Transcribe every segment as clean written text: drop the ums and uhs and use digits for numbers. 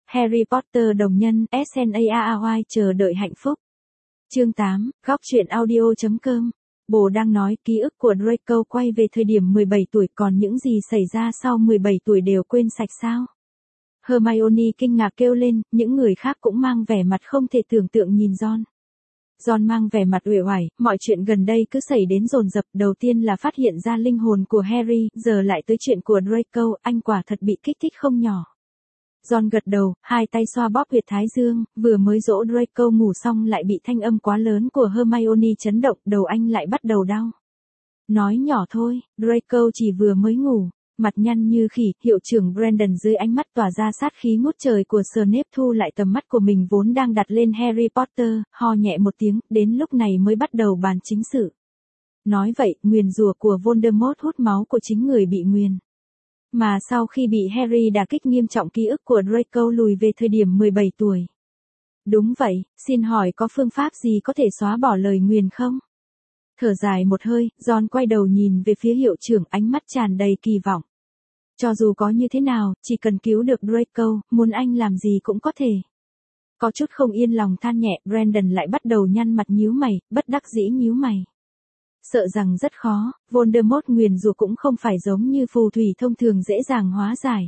Harry Potter đồng nhân SNARY chờ đợi hạnh phúc. Chương 8, góc truyện audio.com. Bồ đang nói ký ức của Draco quay về thời điểm 17 tuổi, còn những gì xảy ra sau 17 tuổi đều quên sạch sao? Hermione kinh ngạc kêu lên, những người khác cũng mang vẻ mặt không thể tưởng tượng nhìn Ron. Ron mang vẻ mặt uể oải, mọi chuyện gần đây cứ xảy đến dồn dập, đầu tiên là phát hiện ra linh hồn của Harry, giờ lại tới chuyện của Draco, anh quả thật bị kích thích không nhỏ. Ron gật đầu, hai tay xoa bóp huyệt thái dương, vừa mới dỗ Draco ngủ xong lại bị thanh âm quá lớn của Hermione chấn động, đầu anh lại bắt đầu đau. Nói nhỏ thôi, Draco chỉ vừa mới ngủ, mặt nhăn như khỉ, hiệu trưởng Brandon dưới ánh mắt tỏa ra sát khí ngút trời của Snape thu lại tầm mắt của mình vốn đang đặt lên Harry Potter, ho nhẹ một tiếng, đến lúc này mới bắt đầu bàn chính sự. Nói vậy, nguyền rủa của Voldemort hút máu của chính người bị nguyền. Mà sau khi bị Harry đả kích nghiêm trọng ký ức của Draco lùi về thời điểm 17 tuổi. Đúng vậy, xin hỏi có phương pháp gì có thể xóa bỏ lời nguyền không? Thở dài một hơi, Ron quay đầu nhìn về phía hiệu trưởng, ánh mắt tràn đầy kỳ vọng. Cho dù có như thế nào, chỉ cần cứu được Draco, muốn anh làm gì cũng có thể. Có chút không yên lòng than nhẹ, Brandon lại bắt đầu nhăn mặt nhíu mày, bất đắc dĩ nhíu mày. Sợ rằng rất khó, Voldemort nguyền rủa cũng không phải giống như phù thủy thông thường dễ dàng hóa giải.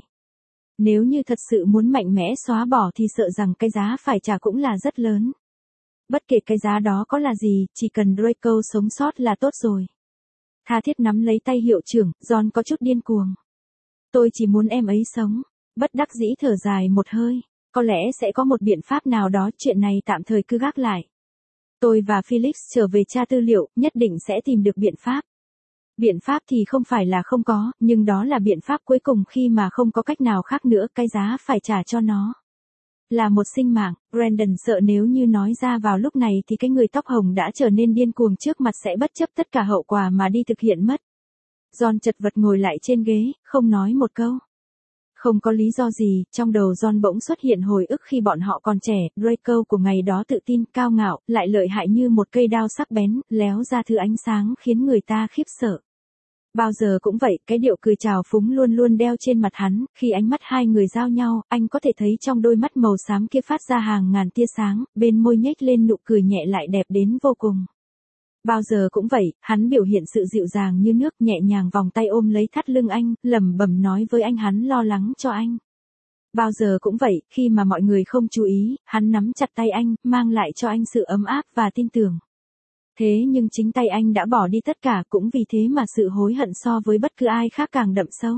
Nếu như thật sự muốn mạnh mẽ xóa bỏ thì sợ rằng cái giá phải trả cũng là rất lớn. Bất kể cái giá đó có là gì, chỉ cần Draco sống sót là tốt rồi. Tha thiết nắm lấy tay hiệu trưởng, Ron có chút điên cuồng. Tôi chỉ muốn em ấy sống. Bất đắc dĩ thở dài một hơi. Có lẽ sẽ có một biện pháp nào đó, chuyện này tạm thời cứ gác lại. Tôi và Felix trở về tra tư liệu, nhất định sẽ tìm được biện pháp. Biện pháp thì không phải là không có, nhưng đó là biện pháp cuối cùng khi mà không có cách nào khác nữa, cái giá phải trả cho nó. Là một sinh mạng, Brandon sợ nếu như nói ra vào lúc này thì cái người tóc hồng đã trở nên điên cuồng trước mặt sẽ bất chấp tất cả hậu quả mà đi thực hiện mất. Ron chật vật ngồi lại trên ghế, không nói một câu. Không có lý do gì, trong đầu Ron bỗng xuất hiện hồi ức khi bọn họ còn trẻ, Draco của ngày đó tự tin, cao ngạo, lại lợi hại như một cây đao sắc bén, léo ra thứ ánh sáng khiến người ta khiếp sợ. Bao giờ cũng vậy, cái điệu cười trào phúng luôn luôn đeo trên mặt hắn, khi ánh mắt hai người giao nhau, anh có thể thấy trong đôi mắt màu xám kia phát ra hàng ngàn tia sáng, bên môi nhếch lên nụ cười nhẹ lại đẹp đến vô cùng. Bao giờ cũng vậy, hắn biểu hiện sự dịu dàng như nước, nhẹ nhàng vòng tay ôm lấy thắt lưng anh, lẩm bẩm nói với anh hắn lo lắng cho anh. Bao giờ cũng vậy, khi mà mọi người không chú ý, hắn nắm chặt tay anh, mang lại cho anh sự ấm áp và tin tưởng. Thế nhưng chính tay anh đã bỏ đi tất cả, cũng vì thế mà sự hối hận so với bất cứ ai khác càng đậm sâu.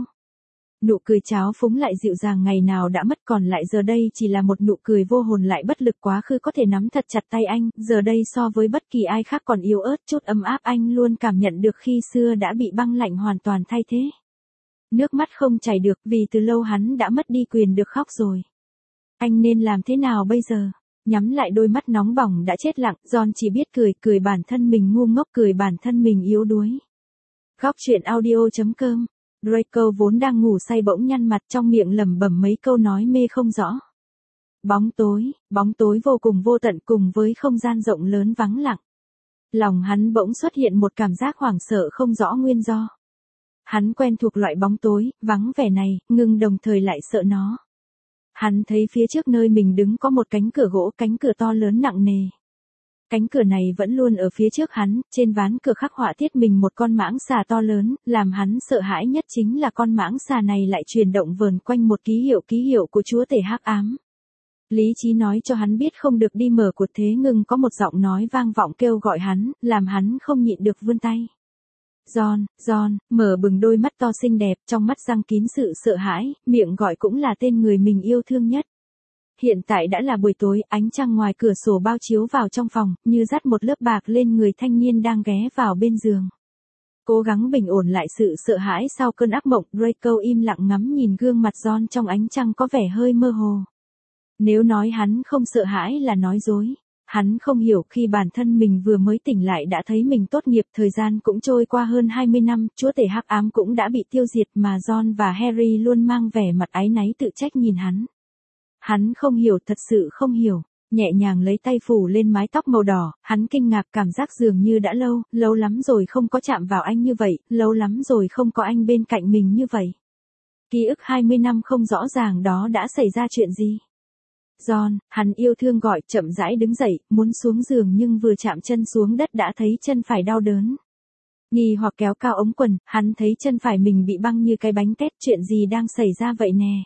Nụ cười tráo phúng lại dịu dàng ngày nào đã mất, còn lại giờ đây chỉ là một nụ cười vô hồn lại bất lực. Quá khứ có thể nắm thật chặt tay anh, giờ đây so với bất kỳ ai khác còn yếu ớt, chút ấm áp anh luôn cảm nhận được khi xưa đã bị băng lạnh hoàn toàn thay thế. Nước mắt không chảy được vì từ lâu hắn đã mất đi quyền được khóc rồi. Anh nên làm thế nào bây giờ? Nhắm lại đôi mắt nóng bỏng đã chết lặng, Ron chỉ biết cười bản thân mình ngu ngốc, cười bản thân mình yếu đuối. Góc truyện audio.com. Draco vốn đang ngủ say bỗng nhăn mặt, trong miệng lẩm bẩm mấy câu nói mê không rõ. Bóng tối vô cùng vô tận cùng với không gian rộng lớn vắng lặng. Lòng hắn bỗng xuất hiện một cảm giác hoảng sợ không rõ nguyên do. Hắn quen thuộc loại bóng tối, vắng vẻ này, nhưng đồng thời lại sợ nó. Hắn thấy phía trước nơi mình đứng có một cánh cửa gỗ, cánh cửa to lớn nặng nề. Cánh cửa này vẫn luôn ở phía trước hắn, trên ván cửa khắc họa thiết mình một con mãng xà to lớn, làm hắn sợ hãi nhất chính là con mãng xà này lại chuyển động vờn quanh một ký hiệu của chúa tể hắc ám. Lý trí nói cho hắn biết không được đi mở cột, thế nhưng có một giọng nói vang vọng kêu gọi hắn, làm hắn không nhịn được vươn tay. John, mở bừng đôi mắt to xinh đẹp, trong mắt răng kín sự sợ hãi, miệng gọi cũng là tên người mình yêu thương nhất. Hiện tại đã là buổi tối, ánh trăng ngoài cửa sổ bao chiếu vào trong phòng, như dắt một lớp bạc lên người thanh niên đang ghé vào bên giường. Cố gắng bình ổn lại sự sợ hãi sau cơn ác mộng, Draco im lặng ngắm nhìn gương mặt John trong ánh trăng có vẻ hơi mơ hồ. Nếu nói hắn không sợ hãi là nói dối. Hắn không hiểu khi bản thân mình vừa mới tỉnh lại đã thấy mình tốt nghiệp, thời gian cũng trôi qua hơn 20 năm, chúa tể hắc ám cũng đã bị tiêu diệt mà Ron và Harry luôn mang vẻ mặt áy náy tự trách nhìn hắn. Hắn không hiểu, thật sự không hiểu, nhẹ nhàng lấy tay phủ lên mái tóc màu đỏ, hắn kinh ngạc, cảm giác dường như đã lâu lắm rồi không có chạm vào anh như vậy, lâu lắm rồi không có anh bên cạnh mình như vậy. Ký ức 20 năm không rõ ràng đó đã xảy ra chuyện gì. John, hắn yêu thương gọi, chậm rãi đứng dậy, muốn xuống giường nhưng vừa chạm chân xuống đất đã thấy chân phải đau đớn. Nghi hoặc kéo cao ống quần, hắn thấy chân phải mình bị băng như cái bánh tét, chuyện gì đang xảy ra vậy nè?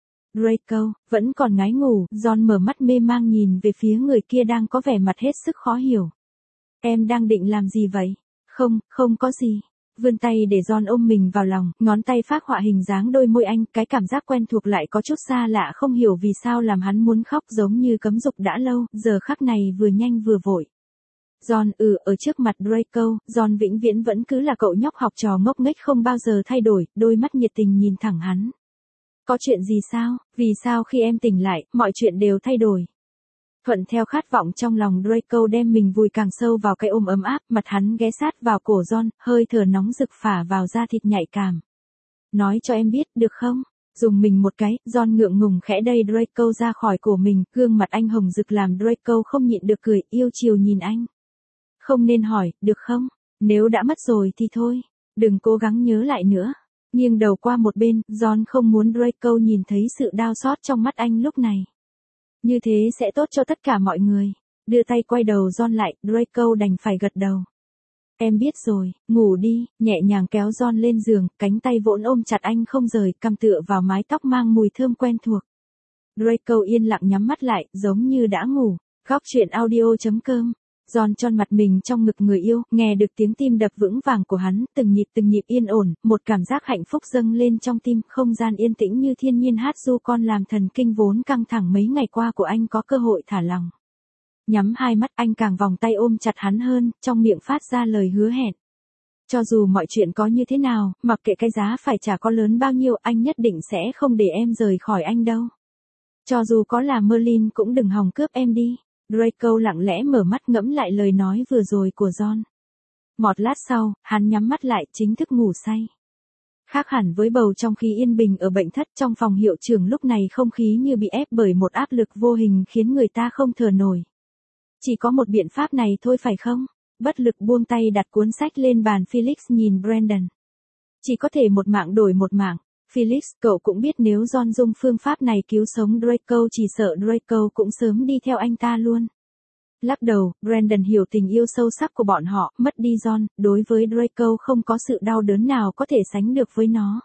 Draco, vẫn còn ngái ngủ, John mở mắt mê mang nhìn về phía người kia đang có vẻ mặt hết sức khó hiểu. Em đang định làm gì vậy? Không có gì. Vươn tay để John ôm mình vào lòng, ngón tay phác họa hình dáng đôi môi anh, cái cảm giác quen thuộc lại có chút xa lạ không hiểu vì sao làm hắn muốn khóc giống như cấm dục đã lâu, giờ khắc này vừa nhanh vừa vội. John ở trước mặt Draco, John vĩnh viễn vẫn cứ là cậu nhóc học trò ngốc nghếch không bao giờ thay đổi, đôi mắt nhiệt tình nhìn thẳng hắn. Có chuyện gì sao? Vì sao khi em tỉnh lại, mọi chuyện đều thay đổi? Thuận theo khát vọng trong lòng Draco đem mình vùi càng sâu vào cái ôm ấm áp, mặt hắn ghé sát vào cổ John, hơi thở nóng rực phả vào da thịt nhạy cảm. Nói cho em biết, được không? Dùng mình một cái, John ngượng ngùng khẽ đẩy Draco ra khỏi cổ mình, gương mặt anh hồng rực làm Draco không nhịn được cười, yêu chiều nhìn anh. Không nên hỏi, được không? Nếu đã mất rồi thì thôi, đừng cố gắng nhớ lại nữa. Nghiêng đầu qua một bên, John không muốn Draco nhìn thấy sự đau xót trong mắt anh lúc này. Như thế sẽ tốt cho tất cả mọi người. Đưa tay quay đầu John lại, Draco đành phải gật đầu. Em biết rồi, ngủ đi, nhẹ nhàng kéo John lên giường, cánh tay vỗn ôm chặt anh không rời, cằm tựa vào mái tóc mang mùi thơm quen thuộc. Draco yên lặng nhắm mắt lại, giống như đã ngủ. Góc truyện audio.com. John tròn mặt mình trong ngực người yêu, nghe được tiếng tim đập vững vàng của hắn, từng nhịp yên ổn, một cảm giác hạnh phúc dâng lên trong tim, không gian yên tĩnh như thiên nhiên hát ru con làm thần kinh vốn căng thẳng mấy ngày qua của anh có cơ hội thả lòng. Nhắm hai mắt anh càng vòng tay ôm chặt hắn hơn, trong miệng phát ra lời hứa hẹn. Cho dù mọi chuyện có như thế nào, mặc kệ cái giá phải trả có lớn bao nhiêu, anh nhất định sẽ không để em rời khỏi anh đâu. Cho dù có là Merlin cũng đừng hòng cướp em đi. Draco lặng lẽ mở mắt ngẫm lại lời nói vừa rồi của John. Một lát sau, hắn nhắm mắt lại chính thức ngủ say. Khác hẳn với bầu trong khí yên bình ở bệnh thất trong phòng hiệu trưởng lúc này không khí như bị ép bởi một áp lực vô hình khiến người ta không thở nổi. Chỉ có một biện pháp này thôi phải không? Bất lực buông tay đặt cuốn sách lên bàn Felix nhìn Brandon. Chỉ có thể một mạng đổi một mạng. Felix, cậu cũng biết nếu John dùng phương pháp này cứu sống Draco chỉ sợ Draco cũng sớm đi theo anh ta luôn. Lắc đầu, Brandon hiểu tình yêu sâu sắc của bọn họ, mất đi John, đối với Draco không có sự đau đớn nào có thể sánh được với nó.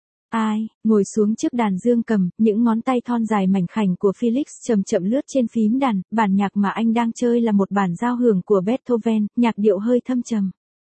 Ai, ngồi xuống trước đàn dương cầm, những ngón tay thon dài mảnh khảnh của Felix chậm chậm lướt trên phím đàn, bản nhạc mà anh đang chơi là một bản giao hưởng của Beethoven, nhạc điệu hơi thâm trầm.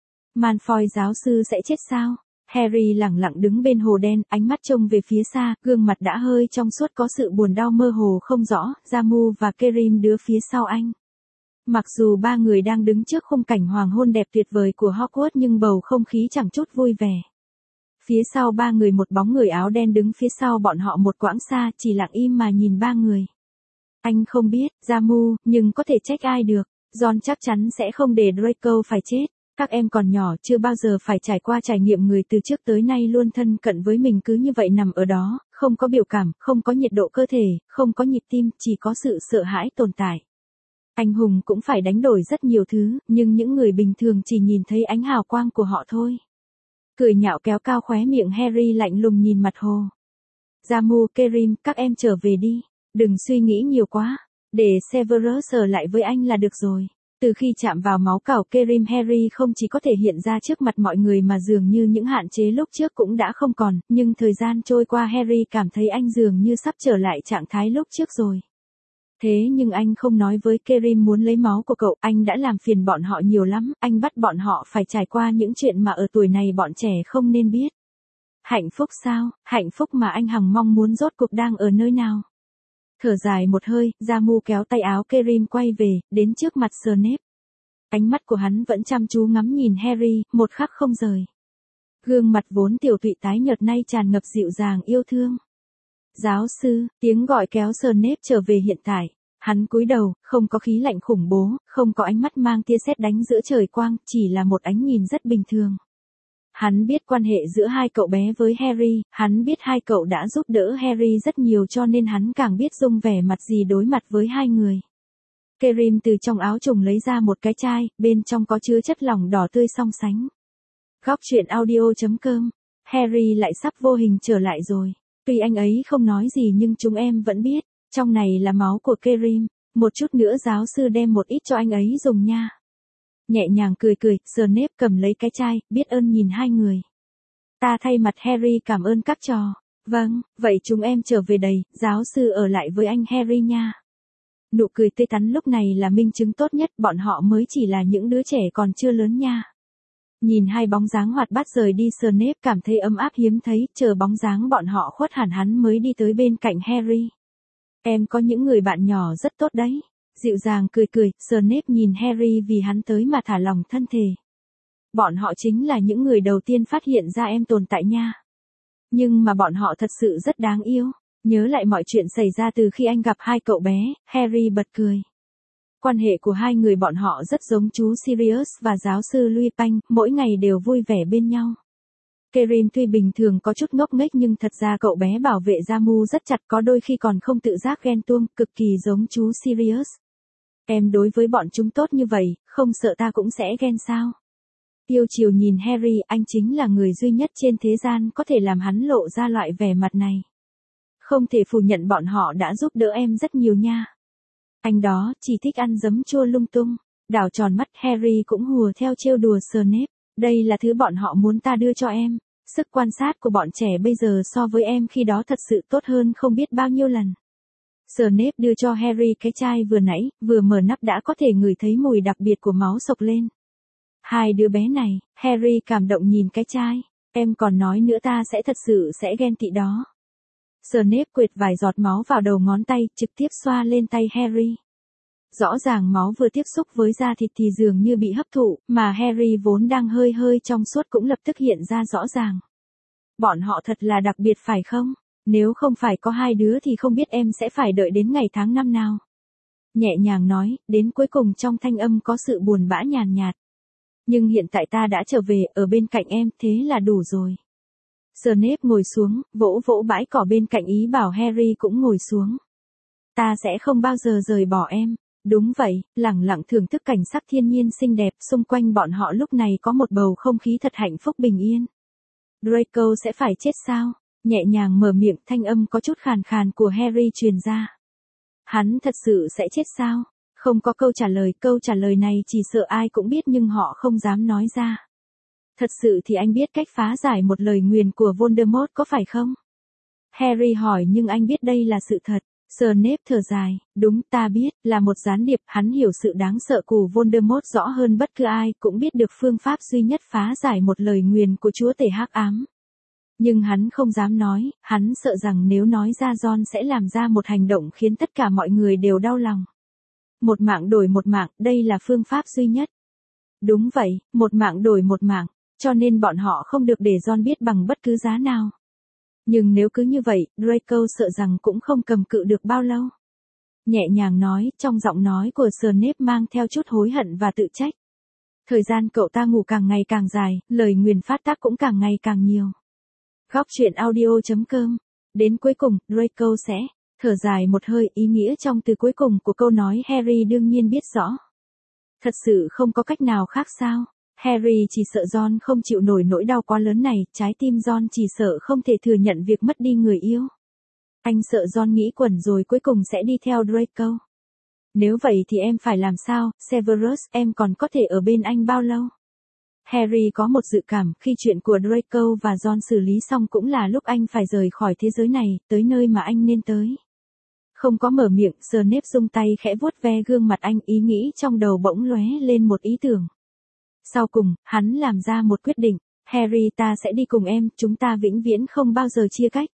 Malfoy giáo sư sẽ chết sao? Harry lẳng lặng đứng bên hồ đen, ánh mắt trông về phía xa, gương mặt đã hơi trong suốt có sự buồn đau mơ hồ không rõ, Jamu và Kerim đứa phía sau anh. Mặc dù ba người đang đứng trước khung cảnh hoàng hôn đẹp tuyệt vời của Hogwarts nhưng bầu không khí chẳng chút vui vẻ. Phía sau ba người một bóng người áo đen đứng phía sau bọn họ một quãng xa, chỉ lặng im mà nhìn ba người. Anh không biết, Jamu, nhưng có thể trách ai được, John chắc chắn sẽ không để Draco phải chết. Các em còn nhỏ chưa bao giờ phải trải qua trải nghiệm người từ trước tới nay luôn thân cận với mình cứ như vậy nằm ở đó, không có biểu cảm, không có nhiệt độ cơ thể, không có nhịp tim, chỉ có sự sợ hãi tồn tại. Anh hùng cũng phải đánh đổi rất nhiều thứ, nhưng những người bình thường chỉ nhìn thấy ánh hào quang của họ thôi. Cười nhạo kéo cao khóe miệng Harry lạnh lùng nhìn mặt hồ. Jamu, Kerim, các em trở về đi, đừng suy nghĩ nhiều quá, để Severus ở lại với anh là được rồi. Từ khi chạm vào máu cào Kerim Harry không chỉ có thể hiện ra trước mặt mọi người mà dường như những hạn chế lúc trước cũng đã không còn, nhưng thời gian trôi qua Harry cảm thấy anh dường như sắp trở lại trạng thái lúc trước rồi. Thế nhưng anh không nói với Kerim muốn lấy máu của cậu, anh đã làm phiền bọn họ nhiều lắm, anh bắt bọn họ phải trải qua những chuyện mà ở tuổi này bọn trẻ không nên biết. Hạnh phúc sao, hạnh phúc mà anh hằng mong muốn rốt cuộc đang ở nơi nào? Thở dài một hơi, Jamu kéo tay áo Kerim quay về, đến trước mặt Snape. Ánh mắt của hắn vẫn chăm chú ngắm nhìn Harry, một khắc không rời. Gương mặt vốn tiểu tụy tái nhợt nay tràn ngập dịu dàng yêu thương. Giáo sư, tiếng gọi kéo Snape trở về hiện tại. Hắn cúi đầu, không có khí lạnh khủng bố, không có ánh mắt mang tia sét đánh giữa trời quang, chỉ là một ánh nhìn rất bình thường. Hắn biết quan hệ giữa hai cậu bé với Harry, hắn biết hai cậu đã giúp đỡ Harry rất nhiều cho nên hắn càng biết dùng vẻ mặt gì đối mặt với hai người. Kerim từ trong áo trùng lấy ra một cái chai, bên trong có chứa chất lỏng đỏ tươi song sánh. Góc truyện audio.com, Harry lại sắp vô hình trở lại rồi. Tuy anh ấy không nói gì nhưng chúng em vẫn biết. Trong này là máu của Kerim, một chút nữa giáo sư đem một ít cho anh ấy dùng nha. Nhẹ nhàng cười cười, Snape cầm lấy cái chai, biết ơn nhìn hai người. Ta thay mặt Harry cảm ơn các trò. Vâng, vậy chúng em trở về đây, giáo sư ở lại với anh Harry nha. Nụ cười tươi tắn lúc này là minh chứng tốt nhất, bọn họ mới chỉ là những đứa trẻ còn chưa lớn nha. Nhìn hai bóng dáng hoạt bát rời đi, Snape cảm thấy ấm áp hiếm thấy, chờ bóng dáng bọn họ khuất hẳn hắn mới đi tới bên cạnh Harry. Em có những người bạn nhỏ rất tốt đấy. Dịu dàng cười cười, Snape nhìn Harry vì hắn tới mà thả lòng thân thể. Bọn họ chính là những người đầu tiên phát hiện ra em tồn tại nha. Nhưng mà bọn họ thật sự rất đáng yêu. Nhớ lại mọi chuyện xảy ra từ khi anh gặp hai cậu bé, Harry bật cười. Quan hệ của hai người bọn họ rất giống chú Sirius và giáo sư Lupin, mỗi ngày đều vui vẻ bên nhau. Kerim tuy bình thường có chút ngốc nghếch nhưng thật ra cậu bé bảo vệ Jamu rất chặt, có đôi khi còn không tự giác ghen tuông, cực kỳ giống chú Sirius. Em đối với bọn chúng tốt như vậy, không sợ ta cũng sẽ ghen sao? Yêu chiều nhìn Harry, anh chính là người duy nhất trên thế gian có thể làm hắn lộ ra loại vẻ mặt này. Không thể phủ nhận bọn họ đã giúp đỡ em rất nhiều nha. Anh đó, chỉ thích ăn giấm chua lung tung. Đảo tròn mắt, Harry cũng hùa theo trêu đùa Snape. Đây là thứ bọn họ muốn ta đưa cho em. Sức quan sát của bọn trẻ bây giờ so với em khi đó thật sự tốt hơn không biết bao nhiêu lần. Snape đưa cho Harry cái chai vừa nãy, vừa mở nắp đã có thể ngửi thấy mùi đặc biệt của máu sộc lên. Hai đứa bé này, Harry cảm động nhìn cái chai. Em còn nói nữa ta sẽ thật sự sẽ ghen tị đó. Snape quệt vài giọt máu vào đầu ngón tay, trực tiếp xoa lên tay Harry. Rõ ràng máu vừa tiếp xúc với da thịt thì dường như bị hấp thụ, mà Harry vốn đang hơi hơi trong suốt cũng lập tức hiện ra rõ ràng. Bọn họ thật là đặc biệt phải không? Nếu không phải có hai đứa thì không biết em sẽ phải đợi đến ngày tháng năm nào. Nhẹ nhàng nói, đến cuối cùng trong thanh âm có sự buồn bã nhàn nhạt. Nhưng hiện tại ta đã trở về, ở bên cạnh em, thế là đủ rồi. Snape ngồi xuống, vỗ vỗ bãi cỏ bên cạnh ý bảo Harry cũng ngồi xuống. Ta sẽ không bao giờ rời bỏ em. Đúng vậy, lẳng lặng thưởng thức cảnh sắc thiên nhiên xinh đẹp, xung quanh bọn họ lúc này có một bầu không khí thật hạnh phúc bình yên. Draco sẽ phải chết sao? Nhẹ nhàng mở miệng, thanh âm có chút khàn khàn của Harry truyền ra. Hắn thật sự sẽ chết sao? Không có câu trả lời này chỉ sợ ai cũng biết nhưng họ không dám nói ra. Thật sự thì anh biết cách phá giải một lời nguyền của Voldemort có phải không? Harry hỏi nhưng anh biết đây là sự thật. Snape thở dài, đúng ta biết, là một gián điệp, hắn hiểu sự đáng sợ của Voldemort rõ hơn bất cứ ai, cũng biết được phương pháp duy nhất phá giải một lời nguyền của chúa tể hắc ám. Nhưng hắn không dám nói, hắn sợ rằng nếu nói ra John sẽ làm ra một hành động khiến tất cả mọi người đều đau lòng. Một mạng đổi một mạng, đây là phương pháp duy nhất. Đúng vậy, một mạng đổi một mạng, cho nên bọn họ không được để John biết bằng bất cứ giá nào. Nhưng nếu cứ như vậy, Draco sợ rằng cũng không cầm cự được bao lâu. Nhẹ nhàng nói, trong giọng nói của Snape mang theo chút hối hận và tự trách. Thời gian cậu ta ngủ càng ngày càng dài, lời nguyền phát tác cũng càng ngày càng nhiều. Góc truyện audio.com. Đến cuối cùng, Draco sẽ thở dài một hơi, ý nghĩa trong từ cuối cùng của câu nói Harry đương nhiên biết rõ. Thật sự không có cách nào khác sao? Harry chỉ sợ John không chịu nổi nỗi đau quá lớn này, trái tim John chỉ sợ không thể thừa nhận việc mất đi người yêu. Anh sợ John nghĩ quẩn rồi cuối cùng sẽ đi theo Draco. Nếu vậy thì em phải làm sao, Severus, em còn có thể ở bên anh bao lâu? Harry có một dự cảm khi chuyện của Draco và John xử lý xong cũng là lúc anh phải rời khỏi thế giới này, tới nơi mà anh nên tới. Không có mở miệng, Snape rung tay khẽ vuốt ve gương mặt anh, ý nghĩ trong đầu bỗng lóe lên một ý tưởng. Sau cùng, hắn làm ra một quyết định, Harry ta sẽ đi cùng em, chúng ta vĩnh viễn không bao giờ chia cách.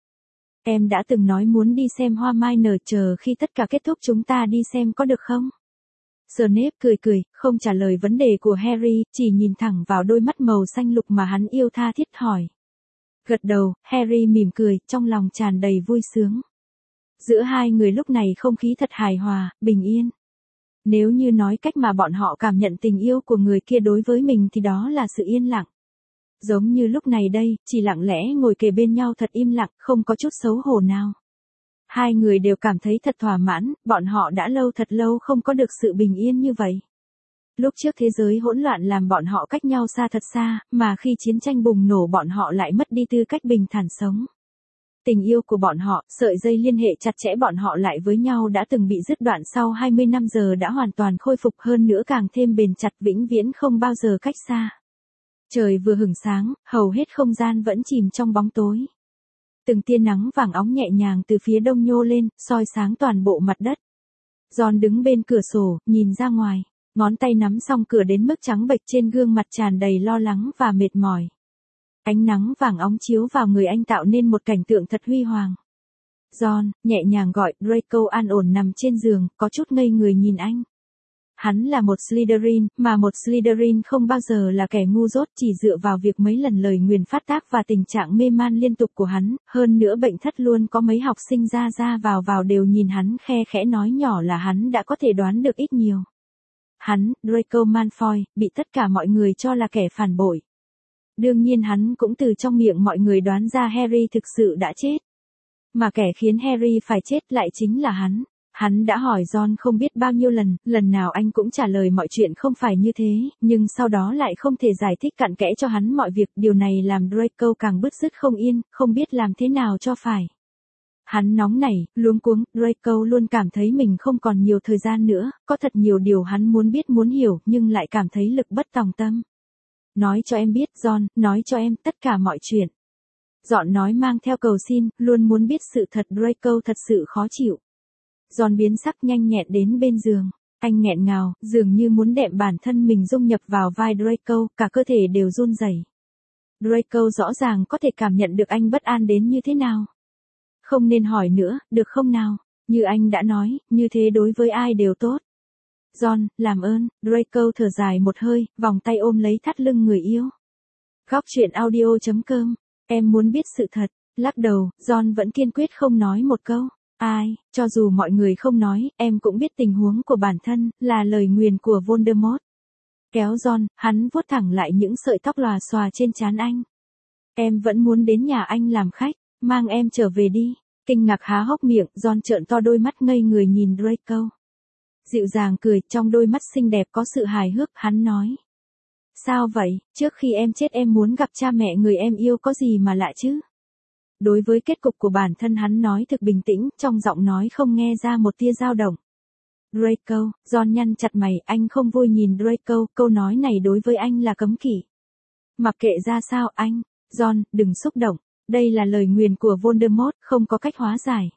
Em đã từng nói muốn đi xem hoa mai nở, chờ khi tất cả kết thúc chúng ta đi xem có được không? Snape cười cười, không trả lời vấn đề của Harry, chỉ nhìn thẳng vào đôi mắt màu xanh lục mà hắn yêu tha thiết hỏi. Gật đầu, Harry mỉm cười, trong lòng tràn đầy vui sướng. Giữa hai người lúc này không khí thật hài hòa, bình yên. Nếu như nói cách mà bọn họ cảm nhận tình yêu của người kia đối với mình thì đó là sự yên lặng. Giống như lúc này đây, chỉ lặng lẽ ngồi kề bên nhau thật im lặng, không có chút xấu hổ nào. Hai người đều cảm thấy thật thỏa mãn, bọn họ đã thật lâu không có được sự bình yên như vậy. Lúc trước thế giới hỗn loạn làm bọn họ cách nhau xa thật xa, mà khi chiến tranh bùng nổ bọn họ lại mất đi tư cách bình thản sống. Tình yêu của bọn họ, sợi dây liên hệ chặt chẽ bọn họ lại với nhau đã từng bị đứt đoạn sau 20 năm giờ đã hoàn toàn khôi phục hơn nữa càng thêm bền chặt vĩnh viễn không bao giờ cách xa. Trời vừa hửng sáng, hầu hết không gian vẫn chìm trong bóng tối. Từng tia nắng vàng óng nhẹ nhàng từ phía đông nhô lên, soi sáng toàn bộ mặt đất. John đứng bên cửa sổ, nhìn ra ngoài, ngón tay nắm song cửa đến mức trắng bệch trên gương mặt tràn đầy lo lắng và mệt mỏi. Ánh nắng vàng óng chiếu vào người anh tạo nên một cảnh tượng thật huy hoàng. John, nhẹ nhàng gọi, Draco an ổn nằm trên giường, có chút ngây người nhìn anh. Hắn là một Slytherin, mà một Slytherin không bao giờ là kẻ ngu dốt chỉ dựa vào việc mấy lần lời nguyền phát tác và tình trạng mê man liên tục của hắn, hơn nữa bệnh thất luôn có mấy học sinh ra vào đều nhìn hắn khe khẽ nói nhỏ là hắn đã có thể đoán được ít nhiều. Hắn, Draco Malfoy, bị tất cả mọi người cho là kẻ phản bội. Đương nhiên hắn cũng từ trong miệng mọi người đoán ra Harry thực sự đã chết. Mà kẻ khiến Harry phải chết lại chính là hắn. Hắn đã hỏi John không biết bao nhiêu lần, lần nào anh cũng trả lời mọi chuyện không phải như thế, nhưng sau đó lại không thể giải thích cặn kẽ cho hắn mọi việc. Điều này làm Draco càng bứt rứt không yên, không biết làm thế nào cho phải. Hắn nóng nảy, luống cuống, Draco luôn cảm thấy mình không còn nhiều thời gian nữa, có thật nhiều điều hắn muốn biết muốn hiểu nhưng lại cảm thấy lực bất tòng tâm. Nói cho em biết John, nói cho em tất cả mọi chuyện. Giọng nói mang theo cầu xin, luôn muốn biết sự thật. Draco thật sự khó chịu. John biến sắc nhanh nhẹn đến bên giường. Anh nghẹn ngào, dường như muốn đệm bản thân mình dung nhập vào vai Draco, cả cơ thể đều run rẩy. Draco rõ ràng có thể cảm nhận được anh bất an đến như thế nào. Không nên hỏi nữa, được không nào? Như anh đã nói, như thế đối với ai đều tốt. John, làm ơn, Draco thở dài một hơi, vòng tay ôm lấy thắt lưng người yêu. Góc truyện audio.com, em muốn biết sự thật. Lắc đầu, John vẫn kiên quyết không nói một câu. Ai, cho dù mọi người không nói, em cũng biết tình huống của bản thân, là lời nguyền của Voldemort. Kéo John, hắn vuốt thẳng lại những sợi tóc lòa xòa trên trán anh. Em vẫn muốn đến nhà anh làm khách, mang em trở về đi. Kinh ngạc há hốc miệng, John trợn to đôi mắt ngây người nhìn Draco. Dịu dàng cười, trong đôi mắt xinh đẹp có sự hài hước, hắn nói. Sao vậy, trước khi em chết em muốn gặp cha mẹ người em yêu có gì mà lạ chứ? Đối với kết cục của bản thân hắn nói thực bình tĩnh, trong giọng nói không nghe ra một tia dao động. Draco, John nhăn chặt mày, anh không vui nhìn Draco, câu nói này đối với anh là cấm kỵ. Mặc kệ ra sao anh, John, đừng xúc động, đây là lời nguyền của Voldemort, không có cách hóa giải.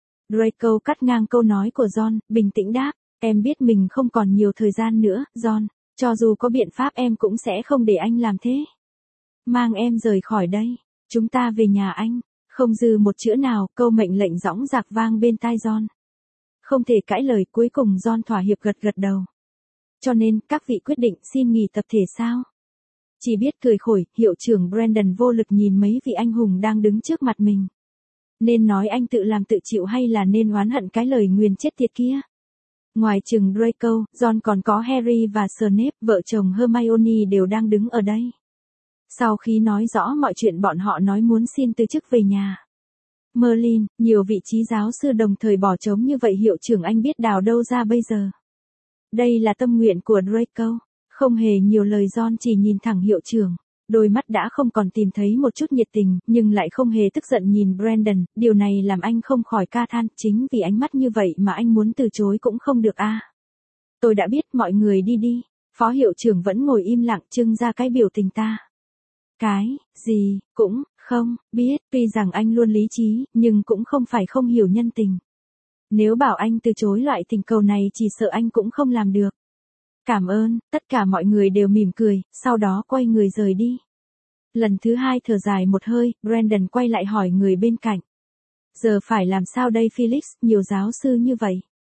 Draco cắt ngang câu nói của John, bình tĩnh đáp, em biết mình không còn nhiều thời gian nữa, John, cho dù có biện pháp em cũng sẽ không để anh làm thế. Mang em rời khỏi đây, chúng ta về nhà anh. Không dư một chữ nào, câu mệnh lệnh dõng dạc vang bên tai John. Không thể cãi lời, cuối cùng John thỏa hiệp gật đầu. Cho nên, các vị quyết định xin nghỉ tập thể sao? Chỉ biết cười khổi, hiệu trưởng Brandon vô lực nhìn mấy vị anh hùng đang đứng trước mặt mình. Nên nói anh tự làm tự chịu hay là nên oán hận cái lời nguyền chết tiệt kia? Ngoài trừng Draco, John còn có Harry và Snape, vợ chồng Hermione đều đang đứng ở đây. Sau khi nói rõ mọi chuyện bọn họ nói muốn xin từ chức về nhà. Merlin, nhiều vị trí giáo sư đồng thời bỏ trống như vậy hiệu trưởng anh biết đào đâu ra bây giờ. Đây là tâm nguyện của Draco. Không hề nhiều lời John chỉ nhìn thẳng hiệu trưởng. Đôi mắt đã không còn tìm thấy một chút nhiệt tình, nhưng lại không hề tức giận nhìn Brandon. Điều này làm anh không khỏi ca than, chính vì ánh mắt như vậy mà anh muốn từ chối cũng không được a. Tôi đã biết, mọi người đi đi. Phó hiệu trưởng vẫn ngồi im lặng trưng ra cái biểu tình ta. Cái, gì, cũng, không, biết, tuy rằng anh luôn lý trí, nhưng cũng không phải không hiểu nhân tình. Nếu bảo anh từ chối loại tình cầu này chỉ sợ anh cũng không làm được. Cảm ơn, tất cả mọi người đều mỉm cười, sau đó quay người rời đi. Lần thứ hai thở dài một hơi, Brandon quay lại hỏi người bên cạnh. Giờ phải làm sao đây Felix, nhiều giáo sư như vậy.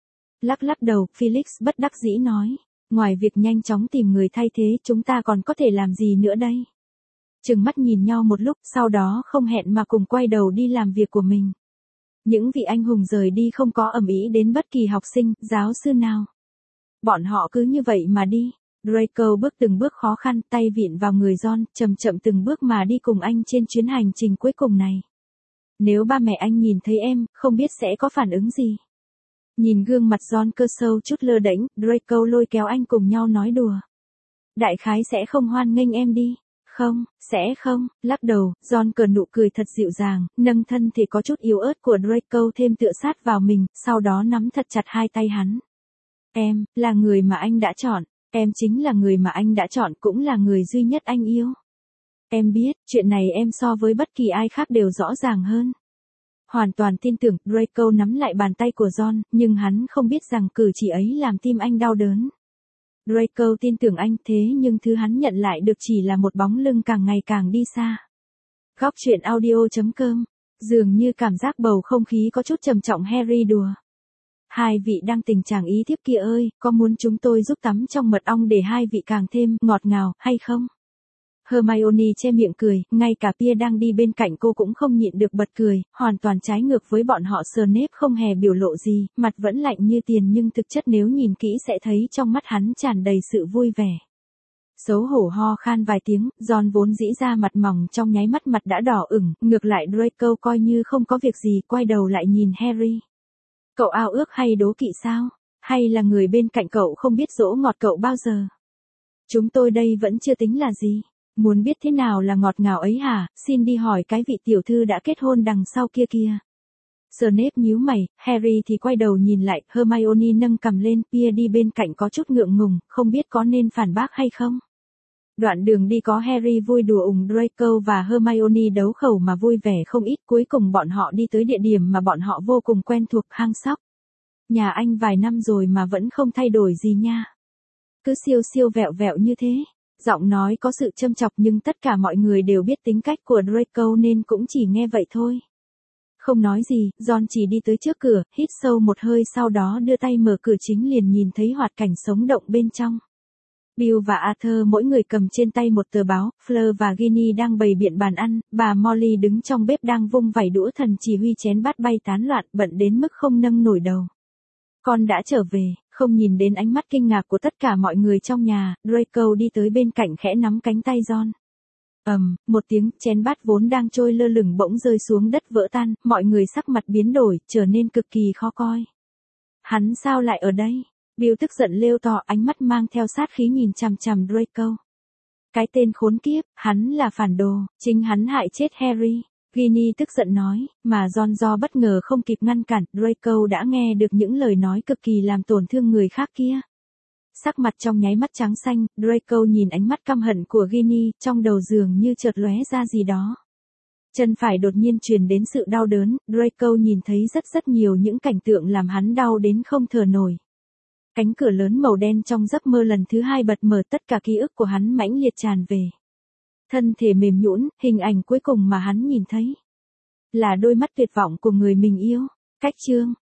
Lắc lắc đầu, Felix bất đắc dĩ nói. Ngoài việc nhanh chóng tìm người thay thế, chúng ta còn có thể làm gì nữa đây? Trừng mắt nhìn nhau một lúc, sau đó không hẹn mà cùng quay đầu đi làm việc của mình. Những vị anh hùng rời đi không có ầm ĩ đến bất kỳ học sinh, giáo sư nào. Bọn họ cứ như vậy mà đi. Draco bước từng bước khó khăn, tay vịn vào người John, chậm chậm từng bước mà đi cùng anh trên chuyến hành trình cuối cùng này. Nếu ba mẹ anh nhìn thấy em, không biết sẽ có phản ứng gì. Nhìn gương mặt John cơ sâu chút lơ đễnh, Draco lôi kéo anh cùng nhau nói đùa. Đại khái sẽ không hoan nghênh em đi. Không, sẽ không, lắc đầu, John cờ nụ cười thật dịu dàng, nâng thân thể có chút yếu ớt của Draco thêm tựa sát vào mình, sau đó nắm thật chặt hai tay hắn. Em, là người mà anh đã chọn, em chính là người mà anh đã chọn cũng là người duy nhất anh yêu. Em biết, chuyện này em so với bất kỳ ai khác đều rõ ràng hơn. Hoàn toàn tin tưởng, Draco nắm lại bàn tay của John, nhưng hắn không biết rằng cử chỉ ấy làm tim anh đau đớn. Draco tin tưởng anh thế nhưng thứ hắn nhận lại được chỉ là một bóng lưng càng ngày càng đi xa. Góc truyện audio.com. Dường như cảm giác bầu không khí có chút trầm trọng. Harry đùa. Hai vị đang tình trạng ý thiếp kia ơi, có muốn chúng tôi giúp tắm trong mật ong để hai vị càng thêm ngọt ngào, hay không? Hermione che miệng cười, ngay cả Pia đang đi bên cạnh cô cũng không nhịn được bật cười, hoàn toàn trái ngược với bọn họ. Snape không hề biểu lộ gì, mặt vẫn lạnh như tiền nhưng thực chất nếu nhìn kỹ sẽ thấy trong mắt hắn tràn đầy sự vui vẻ. Xấu hổ ho khan vài tiếng, John vốn dĩ ra mặt mỏng trong nháy mắt mặt đã đỏ ửng, ngược lại Draco coi như không có việc gì, quay đầu lại nhìn Harry. Cậu ao ước hay đố kỵ sao? Hay là người bên cạnh cậu không biết dỗ ngọt cậu bao giờ? Chúng tôi đây vẫn chưa tính là gì. Muốn biết thế nào là ngọt ngào ấy hả? Xin đi hỏi cái vị tiểu thư đã kết hôn đằng sau kia kia. Snape nhíu mày, Harry thì quay đầu nhìn lại, Hermione nâng cằm lên, Pia đi bên cạnh có chút ngượng ngùng, không biết có nên phản bác hay không. Đoạn đường đi có Harry vui đùa ủng Draco và Hermione đấu khẩu mà vui vẻ không ít, cuối cùng bọn họ đi tới địa điểm mà bọn họ vô cùng quen thuộc, hang sóc. Nhà anh vài năm rồi mà vẫn không thay đổi gì nha. Cứ siêu siêu vẹo vẹo như thế. Giọng nói có sự châm chọc nhưng tất cả mọi người đều biết tính cách của Draco nên cũng chỉ nghe vậy thôi. Không nói gì, John chỉ đi tới trước cửa, hít sâu một hơi sau đó đưa tay mở cửa chính liền nhìn thấy hoạt cảnh sống động bên trong. Bill và Arthur mỗi người cầm trên tay một tờ báo, Fleur và Ginny đang bày biện bàn ăn, bà Molly đứng trong bếp đang vung vẩy đũa thần chỉ huy chén bát bay tán loạn, bận đến mức không nâng nổi đầu. Con đã trở về, không nhìn đến ánh mắt kinh ngạc của tất cả mọi người trong nhà, Draco đi tới bên cạnh khẽ nắm cánh tay John. Một tiếng, chén bát vốn đang trôi lơ lửng bỗng rơi xuống đất vỡ tan, mọi người sắc mặt biến đổi, trở nên cực kỳ khó coi. Hắn sao lại ở đây? Bill tức giận lêu to, ánh mắt mang theo sát khí nhìn chằm chằm Draco. Cái tên khốn kiếp, hắn là phản đồ, chính hắn hại chết Harry. Ginny tức giận nói, mà John do bất ngờ không kịp ngăn cản, Draco đã nghe được những lời nói cực kỳ làm tổn thương người khác kia. Sắc mặt trong nháy mắt trắng xanh, Draco nhìn ánh mắt căm hận của Ginny, trong đầu dường như chợt lóe ra gì đó. Chân phải đột nhiên truyền đến sự đau đớn, Draco nhìn thấy rất nhiều những cảnh tượng làm hắn đau đến không thở nổi. Cánh cửa lớn màu đen trong giấc mơ lần thứ hai bật mở, tất cả ký ức của hắn mãnh liệt tràn về. Thân thể mềm nhũn, hình ảnh cuối cùng mà hắn nhìn thấy là đôi mắt tuyệt vọng của người mình yêu. Cách chương